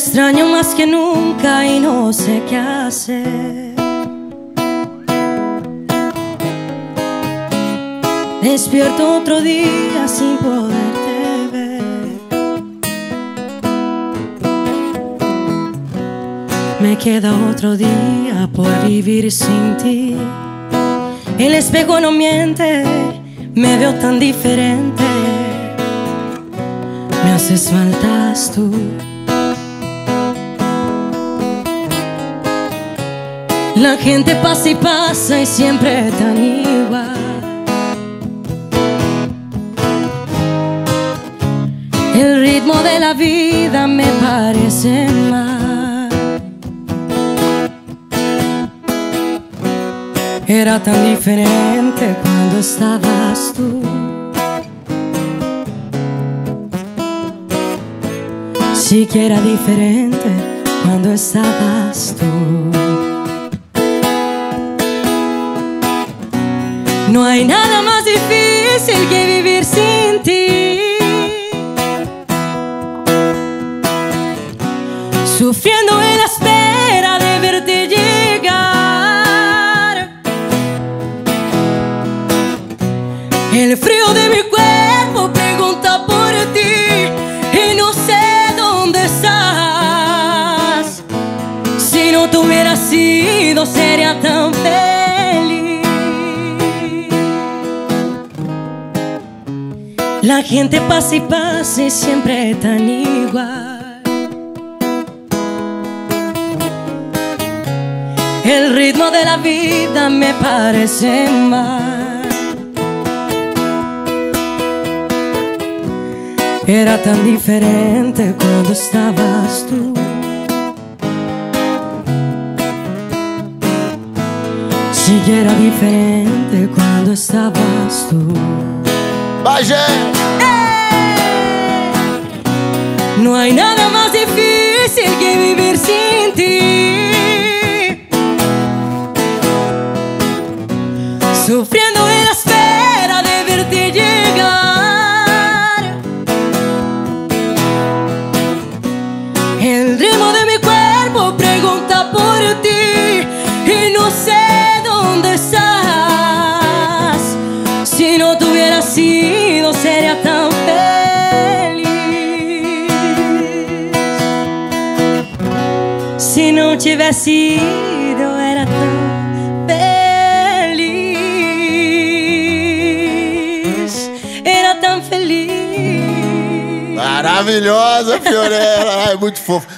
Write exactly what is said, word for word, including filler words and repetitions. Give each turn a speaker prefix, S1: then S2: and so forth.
S1: extraño más que nunca y no sé qué hacer. Despierto otro día sin poderte ver. Me queda otro día por vivir sin ti. El espejo no miente, me veo tan diferente. Me haces faltas tú. La gente pasa y pasa y siempre tan igual. El ritmo de la vida me parece mal. Era tan diferente cuando estabas tú. Sí que era diferente cuando estabas tú. No hay nada más difícil que vivir sin ti, sufriendo en la espera de verte llegar. El frío de mi cuerpo pregunta por ti y no sé dónde estás. Si no te hubieras sido, sería tan feliz. La gente pasa y pasa y siempre tan igual. El ritmo de la vida me parece mal. Era tan diferente cuando estabas tú. Sí que era diferente cuando estabas tú.
S2: Bagé.
S1: No hay nada más difícil que vivir sin ti, sufriendo en la espera de verte llegar. El ritmo de mi cuerpo pregunta por ti y no sé dónde estás. Si no te hubieras sido, sería tan feliz. Si no te hubieras sido, era tan feliz. Era tan feliz.
S2: Maravilhosa, Fiorella. Ai, muito fofo.